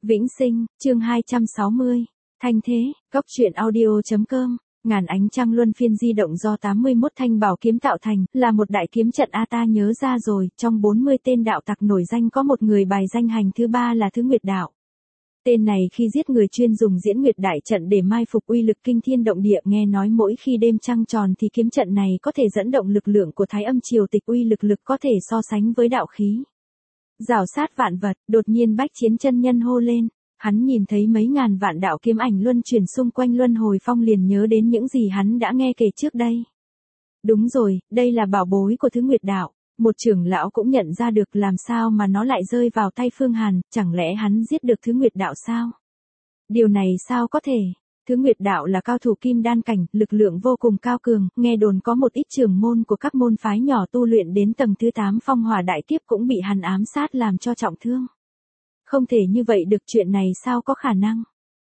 Vĩnh Sinh, chương 260. Thanh thế, góc truyện audio.com. Ngàn ánh trăng luân phiên di động do 81 thanh bảo kiếm tạo thành, là một đại kiếm trận. Ta nhớ ra rồi, trong 40 tên đạo tặc nổi danh có một người bài danh hành thứ 3 là Thứ Nguyệt Đạo. Tên này khi giết người chuyên dùng diễn nguyệt đại trận để mai phục, uy lực kinh thiên động địa. Nghe nói mỗi khi đêm trăng tròn thì kiếm trận này có thể dẫn động lực lượng của Thái Âm triều tịch, uy lực có thể so sánh với đạo khí. Rào sát vạn vật. Đột nhiên Bách Chiến chân nhân hô lên. Hắn nhìn thấy mấy ngàn vạn đạo kiếm ảnh luân chuyển xung quanh luân hồi phong, liền nhớ đến những gì hắn đã nghe kể trước đây. Đúng rồi, đây là bảo bối của Thứ Nguyệt Đạo. Một trưởng lão cũng nhận ra được, làm sao mà nó lại rơi vào tay Phương Hàn, chẳng lẽ hắn giết được Thứ Nguyệt Đạo sao? Điều này sao có thể? Thứ Nguyệt Đạo là cao thủ kim đan cảnh, lực lượng vô cùng cao cường, nghe đồn có một ít trưởng môn của các môn phái nhỏ tu luyện đến tầng thứ 8 phong hỏa đại kiếp cũng bị hắn ám sát làm cho trọng thương. Không thể như vậy được, chuyện này sao có khả năng?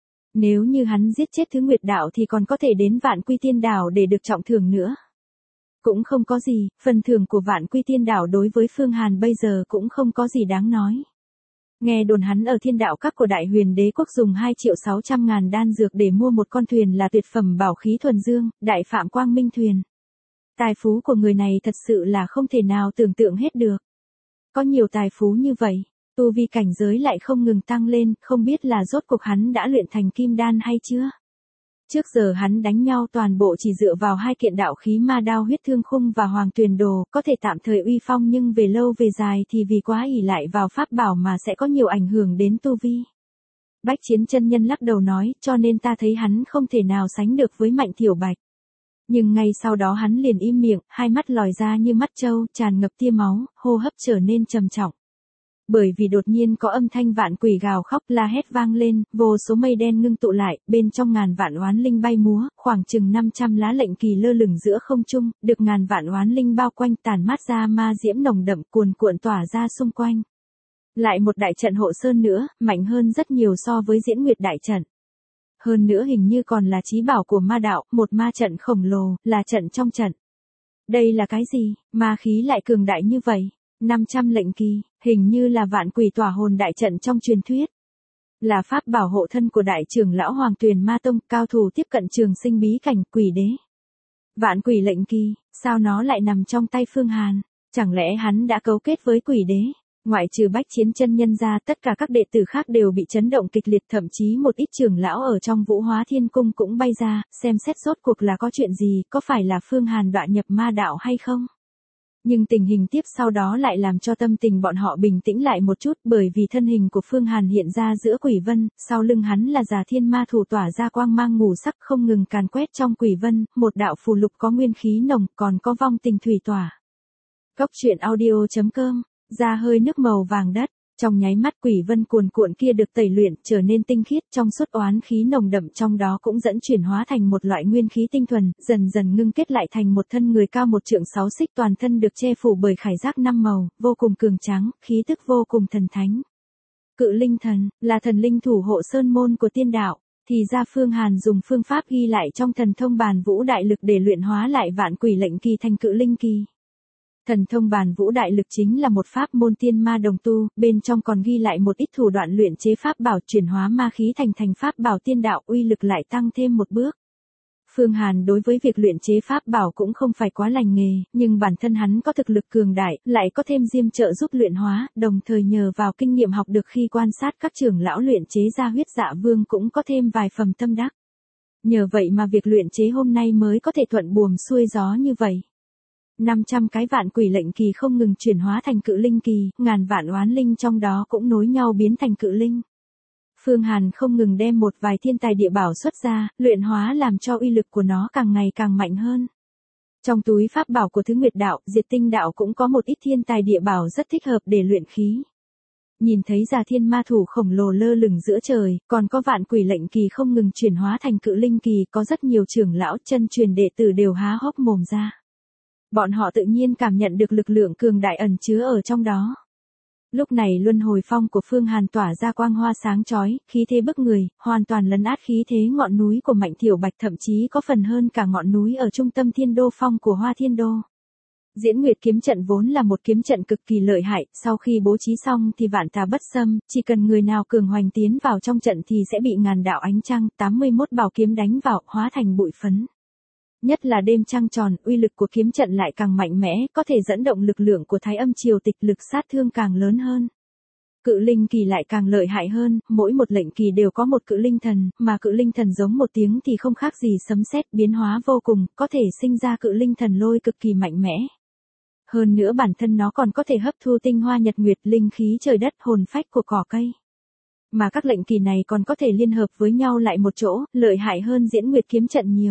Nếu như hắn giết chết Thứ Nguyệt Đạo thì còn có thể đến Vạn Quy Tiên Đảo để được trọng thưởng nữa. Cũng không có gì, phần thưởng của Vạn Quy Tiên Đảo đối với Phương Hàn bây giờ cũng không có gì đáng nói. Nghe đồn hắn ở Thiên Đạo Các của Đại Huyền Đế Quốc dùng 2.600.000 đan dược để mua một con thuyền là tuyệt phẩm bảo khí thuần dương, Đại Phạm Quang Minh thuyền. Tài phú của người này thật sự là không thể nào tưởng tượng hết được. Có nhiều tài phú như vậy, tu vi cảnh giới lại không ngừng tăng lên, không biết là rốt cuộc hắn đã luyện thành kim đan hay chưa? Trước giờ hắn đánh nhau toàn bộ chỉ dựa vào hai kiện đạo khí ma đao huyết thương khung và hoàng tuyền đồ, có thể tạm thời uy phong, nhưng về lâu về dài thì vì quá ỷ lại vào pháp bảo mà sẽ có nhiều ảnh hưởng đến tu vi. Bách Chiến chân nhân lắc đầu nói, cho nên ta thấy hắn không thể nào sánh được với Mạnh Thiểu Bạch. Nhưng ngay sau đó hắn liền im miệng, hai mắt lòi ra như mắt trâu, tràn ngập tia máu, hô hấp trở nên trầm trọng. Bởi vì đột nhiên có âm thanh vạn quỷ gào khóc la hét vang lên, vô số mây đen ngưng tụ lại, bên trong ngàn vạn oán linh bay múa, khoảng chừng 500 lá lệnh kỳ lơ lửng giữa không trung, được ngàn vạn oán linh bao quanh, tản mát ra ma diễm nồng đậm cuồn cuộn tỏa ra xung quanh. Lại một đại trận hộ sơn nữa, mạnh hơn rất nhiều so với diễn nguyệt đại trận. Hơn nữa hình như còn là chí bảo của ma đạo, một ma trận khổng lồ, là trận trong trận. Đây là cái gì, ma khí lại cường đại như vậy? 500 lệnh kỳ, hình như là vạn quỷ tỏa hồn đại trận trong truyền thuyết. Là pháp bảo hộ thân của đại trưởng lão Hoàng Tuyền Ma Tông, cao thủ tiếp cận trường sinh bí cảnh, quỷ đế. Vạn quỷ lệnh kỳ, sao nó lại nằm trong tay Phương Hàn? Chẳng lẽ hắn đã cấu kết với quỷ đế? Ngoại trừ Bách Chiến chân nhân ra, tất cả các đệ tử khác đều bị chấn động kịch liệt, thậm chí một ít trưởng lão ở trong Vũ Hóa Thiên Cung cũng bay ra, xem xét rốt cuộc là có chuyện gì, có phải là Phương Hàn đọa nhập ma đạo hay không? Nhưng tình hình tiếp sau đó lại làm cho tâm tình bọn họ bình tĩnh lại một chút, bởi vì thân hình của Phương Hàn hiện ra giữa quỷ vân, sau lưng hắn là Già Thiên Ma thủ tỏa ra quang mang ngũ sắc không ngừng càn quét trong quỷ vân, một đạo phù lục có nguyên khí nồng, còn có vong tình thủy tỏa. Góc truyện audio.com, ra hơi nước màu vàng đất. Trong nháy mắt quỷ vân cuồn cuộn kia được tẩy luyện, trở nên tinh khiết, trong suốt oán khí nồng đậm trong đó cũng dẫn chuyển hóa thành một loại nguyên khí tinh thuần, dần dần ngưng kết lại thành một thân người cao 1 trượng 6 xích, toàn thân được che phủ bởi khải giáp 5 màu, vô cùng cường tráng, khí tức vô cùng thần thánh. Cự linh thần, là thần linh thủ hộ sơn môn của tiên đạo, thì ra Phương Hàn dùng phương pháp ghi lại trong thần thông bàn vũ đại lực để luyện hóa lại vạn quỷ lệnh kỳ thành cự linh kỳ. Thần thông bàn vũ đại lực chính là một pháp môn tiên ma đồng tu, bên trong còn ghi lại một ít thủ đoạn luyện chế pháp bảo, chuyển hóa ma khí thành pháp bảo tiên đạo, uy lực lại tăng thêm một bước. Phương Hàn đối với việc luyện chế pháp bảo cũng không phải quá lành nghề, nhưng bản thân hắn có thực lực cường đại, lại có thêm Diêm trợ giúp luyện hóa, đồng thời nhờ vào kinh nghiệm học được khi quan sát các trưởng lão luyện chế ra huyết dạ vương cũng có thêm vài phẩm tâm đắc. Nhờ vậy mà việc luyện chế hôm nay mới có thể thuận buồm xuôi gió như vậy. 500 cái vạn quỷ lệnh kỳ không ngừng chuyển hóa thành cự linh kỳ, ngàn vạn oán linh trong đó cũng nối nhau biến thành cự linh. Phương Hàn không ngừng đem một vài thiên tài địa bảo xuất ra, luyện hóa làm cho uy lực của nó càng ngày càng mạnh hơn. Trong túi pháp bảo của Thứ Nguyệt Đạo, Diệt Tinh Đạo cũng có một ít thiên tài địa bảo rất thích hợp để luyện khí. Nhìn thấy Già Thiên Ma thủ khổng lồ lơ lửng giữa trời, còn có vạn quỷ lệnh kỳ không ngừng chuyển hóa thành cự linh kỳ, có rất nhiều trưởng lão chân truyền đệ tử đều há hốc mồm ra. Bọn họ tự nhiên cảm nhận được lực lượng cường đại ẩn chứa ở trong đó. Lúc này luân hồi phong của Phương Hàn tỏa ra quang hoa sáng chói, khí thế bức người, hoàn toàn lấn át khí thế ngọn núi của Mạnh Thiểu Bạch, thậm chí có phần hơn cả ngọn núi ở trung tâm Thiên Đô Phong của Hoa Thiên Đô. Diễn Nguyệt kiếm trận vốn là một kiếm trận cực kỳ lợi hại, sau khi bố trí xong thì vạn tà bất xâm, chỉ cần người nào cường hoành tiến vào trong trận thì sẽ bị ngàn đạo ánh trăng, 81 bảo kiếm đánh vào, hóa thành bụi phấn. Nhất là đêm trăng tròn, uy lực của kiếm trận lại càng mạnh mẽ, có thể dẫn động lực lượng của Thái Âm triều tịch, lực sát thương càng lớn hơn. Cự linh kỳ lại càng lợi hại hơn, mỗi một lệnh kỳ đều có một cự linh thần, mà cự linh thần giống một tiếng thì không khác gì sấm sét, biến hóa vô cùng, có thể sinh ra cự linh thần lôi cực kỳ mạnh mẽ. Hơn nữa bản thân nó còn có thể hấp thu tinh hoa nhật nguyệt, linh khí trời đất, hồn phách của cỏ cây. Mà các lệnh kỳ này còn có thể liên hợp với nhau lại một chỗ, lợi hại hơn Diễn Nguyệt kiếm trận nhiều.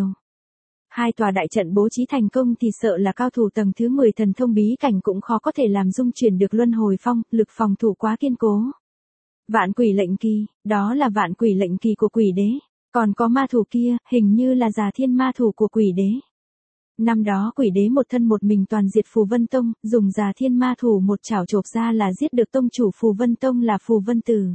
Hai tòa đại trận bố trí thành công thì sợ là cao thủ tầng thứ 10 thần thông bí cảnh cũng khó có thể làm dung chuyển được luân hồi phong, lực phòng thủ quá kiên cố. Vạn quỷ lệnh kỳ, đó là vạn quỷ lệnh kỳ của quỷ đế. Còn có ma thủ kia, hình như là Già Thiên ma thủ của quỷ đế. Năm đó quỷ đế một thân một mình toàn diệt Phù Vân Tông, dùng Già Thiên ma thủ một chảo chộp ra là giết được tông chủ Phù Vân Tông là Phù Vân Tử.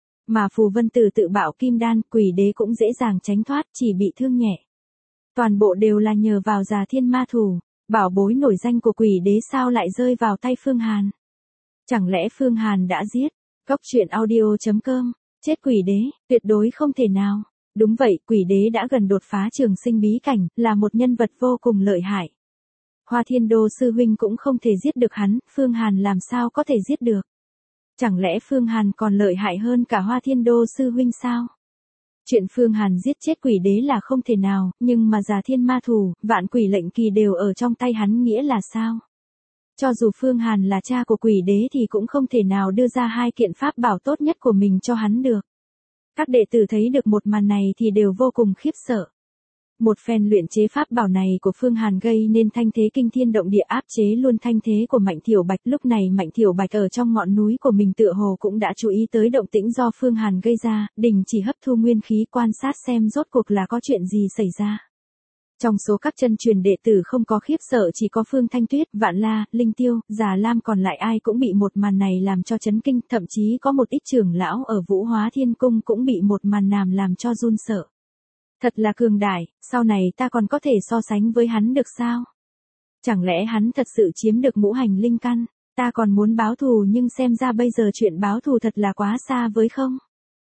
Mà Phù Vân Tử tự bạo kim đan, quỷ đế cũng dễ dàng tránh thoát, chỉ bị thương nhẹ. Toàn bộ đều là nhờ vào Già Thiên ma thủ, bảo bối nổi danh của quỷ đế sao lại rơi vào tay Phương Hàn. Chẳng lẽ Phương Hàn đã giết? Góc truyện audio.com, chết quỷ đế, tuyệt đối không thể nào. Đúng vậy, quỷ đế đã gần đột phá trường sinh bí cảnh, là một nhân vật vô cùng lợi hại. Hoa Thiên Đô sư huynh cũng không thể giết được hắn, Phương Hàn làm sao có thể giết được? Chẳng lẽ Phương Hàn còn lợi hại hơn cả Hoa Thiên Đô sư huynh sao? Chuyện Phương Hàn giết chết quỷ đế là không thể nào, nhưng mà Già Thiên ma thủ, vạn quỷ lệnh kỳ đều ở trong tay hắn nghĩa là sao? Cho dù Phương Hàn là cha của quỷ đế thì cũng không thể nào đưa ra hai kiện pháp bảo tốt nhất của mình cho hắn được. Các đệ tử thấy được một màn này thì đều vô cùng khiếp sợ. Một phen luyện chế pháp bảo này của Phương Hàn gây nên thanh thế kinh thiên động địa, áp chế luôn thanh thế của Mạnh Thiểu Bạch. Lúc này Mạnh Thiểu Bạch ở trong ngọn núi của mình tựa hồ cũng đã chú ý tới động tĩnh do Phương Hàn gây ra, đình chỉ hấp thu nguyên khí quan sát xem rốt cuộc là có chuyện gì xảy ra. Trong số các chân truyền đệ tử không có khiếp sợ chỉ có Phương Thanh Tuyết, Vạn La, Linh Tiêu, Già Lam, còn lại ai cũng bị một màn này làm cho chấn kinh, thậm chí có một ít trưởng lão ở Vũ Hóa Thiên Cung cũng bị một màn này làm cho run sợ. Thật là cường đại, sau này ta còn có thể so sánh với hắn được sao? Chẳng lẽ hắn thật sự chiếm được ngũ hành linh căn? Ta còn muốn báo thù nhưng xem ra bây giờ chuyện báo thù thật là quá xa với không?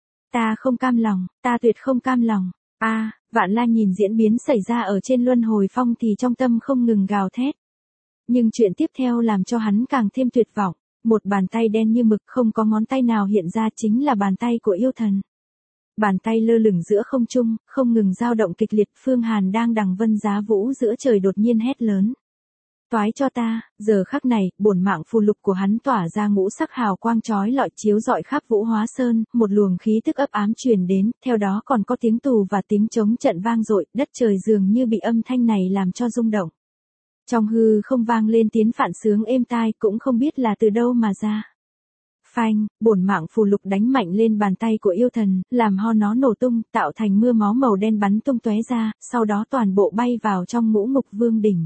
Ta không cam lòng, ta tuyệt không cam lòng. Vạn La nhìn diễn biến xảy ra ở trên luân hồi phong thì trong tâm không ngừng gào thét. Nhưng chuyện tiếp theo làm cho hắn càng thêm tuyệt vọng. Một bàn tay đen như mực không có ngón tay nào hiện ra chính là bàn tay của yêu thần. Bàn tay lơ lửng giữa không trung, không ngừng dao động kịch liệt. Phương Hàn đang đằng vân giá vũ giữa trời đột nhiên hét lớn. Toái cho ta, giờ khắc này, bổn mạng phù lục của hắn tỏa ra ngũ sắc hào quang chói lọi chiếu rọi khắp Vũ Hóa Sơn, một luồng khí tức ấp ám truyền đến, theo đó còn có tiếng tù và tiếng trống trận vang dội, đất trời dường như bị âm thanh này làm cho rung động. Trong hư không vang lên tiếng phạn sướng êm tai, cũng không biết là từ đâu mà ra. Phanh, bổn mạng phù lục đánh mạnh lên bàn tay của yêu thần, làm ho nó nổ tung, tạo thành mưa máu màu đen bắn tung tóe ra, sau đó toàn bộ bay vào trong ngũ ngục vương đỉnh.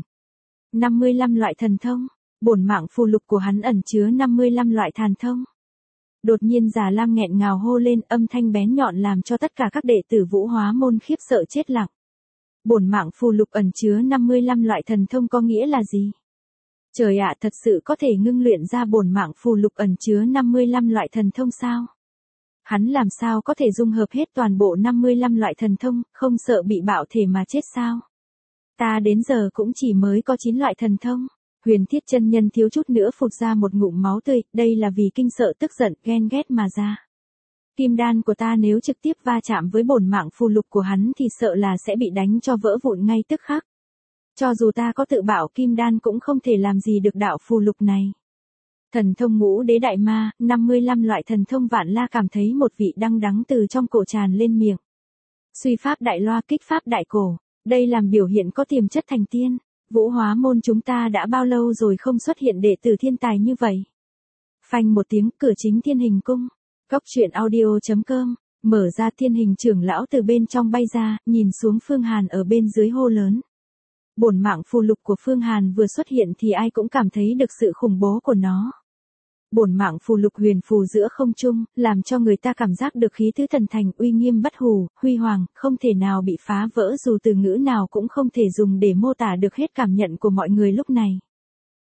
55 loại thần thông, bổn mạng phù lục của hắn ẩn chứa 55 loại thần thông. Đột nhiên Già Lam nghẹn ngào hô lên, âm thanh bén nhọn làm cho tất cả các đệ tử Vũ Hóa môn khiếp sợ chết lặng. Bổn mạng phù lục ẩn chứa 55 loại thần thông có nghĩa là gì? Trời ạ, thật sự có thể ngưng luyện ra bổn mạng phù lục ẩn chứa 55 loại thần thông sao? Hắn làm sao có thể dung hợp hết toàn bộ 55 loại thần thông, không sợ bị bạo thể mà chết sao? Ta đến giờ cũng chỉ mới có 9 loại thần thông. Huyền Thiết chân nhân thiếu chút nữa phụt ra một ngụm máu tươi, đây là vì kinh sợ tức giận, ghen ghét mà ra. Kim đan của ta nếu trực tiếp va chạm với bổn mạng phù lục của hắn thì sợ là sẽ bị đánh cho vỡ vụn ngay tức khắc. Cho dù ta có tự bảo kim đan cũng không thể làm gì được đạo phù lục này. Thần thông ngũ đế đại ma, 55 loại thần thông. Vạn La cảm thấy một vị đắng đắng từ trong cổ tràn lên miệng. Suy pháp đại loa, kích pháp đại cổ. Đây làm biểu hiện có tiềm chất thành tiên. Vũ Hóa môn chúng ta đã bao lâu rồi không xuất hiện đệ tử thiên tài như vậy? Phanh một tiếng, cửa chính Thiên Hình cung. Góc truyện audio.com, mở ra. Thiên Hình trưởng lão từ bên trong bay ra, nhìn xuống Phương Hàn ở bên dưới hô lớn. Bổn mạng phù lục của Phương Hàn vừa xuất hiện thì ai cũng cảm thấy được sự khủng bố của nó. Bổn mạng phù lục huyền phù giữa không trung, làm cho người ta cảm giác được khí thứ thần thành, uy nghiêm bất hủ, huy hoàng, không thể nào bị phá vỡ, dù từ ngữ nào cũng không thể dùng để mô tả được hết cảm nhận của mọi người lúc này.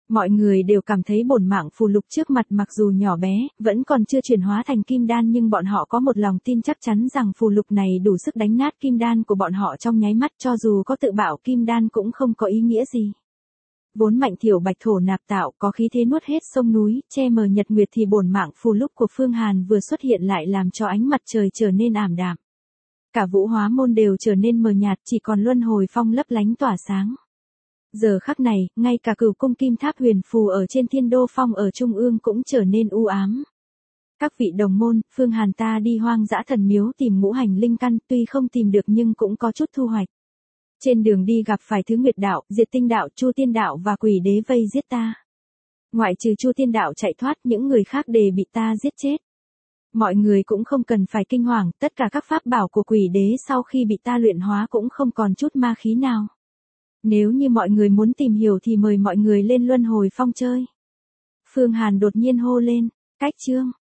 Mọi người đều cảm thấy bổn mạng phù lục trước mặt mặc dù nhỏ bé, vẫn còn chưa chuyển hóa thành kim đan nhưng bọn họ có một lòng tin chắc chắn rằng phù lục này đủ sức đánh nát kim đan của bọn họ trong nháy mắt, cho dù có tự bảo kim đan cũng không có ý nghĩa gì. Vốn mạnh thiểu bạch thổ nạp tạo, có khí thế nuốt hết sông núi, che mờ nhật nguyệt thì bổn mạng phù lục của Phương Hàn vừa xuất hiện lại làm cho ánh mặt trời trở nên ảm đạm. Cả vũ hóa môn đều trở nên mờ nhạt, chỉ còn luân hồi phong lấp lánh tỏa sáng. Giờ khắc này, ngay cả cửu cung kim tháp huyền phù ở trên thiên đô phong ở trung ương cũng trở nên u ám. Các vị đồng môn, Phương Hàn ta đi hoang dã thần miếu tìm ngũ hành linh căn, tuy không tìm được nhưng cũng có chút thu hoạch. Trên đường đi gặp phải Thứ Nguyệt đạo, Diệt Tinh đạo, Chu Tiên đạo và Quỷ Đế vây giết ta. Ngoại trừ Chu Tiên đạo chạy thoát, những người khác đều bị ta giết chết. Mọi người cũng không cần phải kinh hoàng, tất cả các pháp bảo của Quỷ Đế sau khi bị ta luyện hóa cũng không còn chút ma khí nào. Nếu như mọi người muốn tìm hiểu thì mời mọi người lên luân hồi phong chơi. Phương Hàn đột nhiên hô lên, cách chương.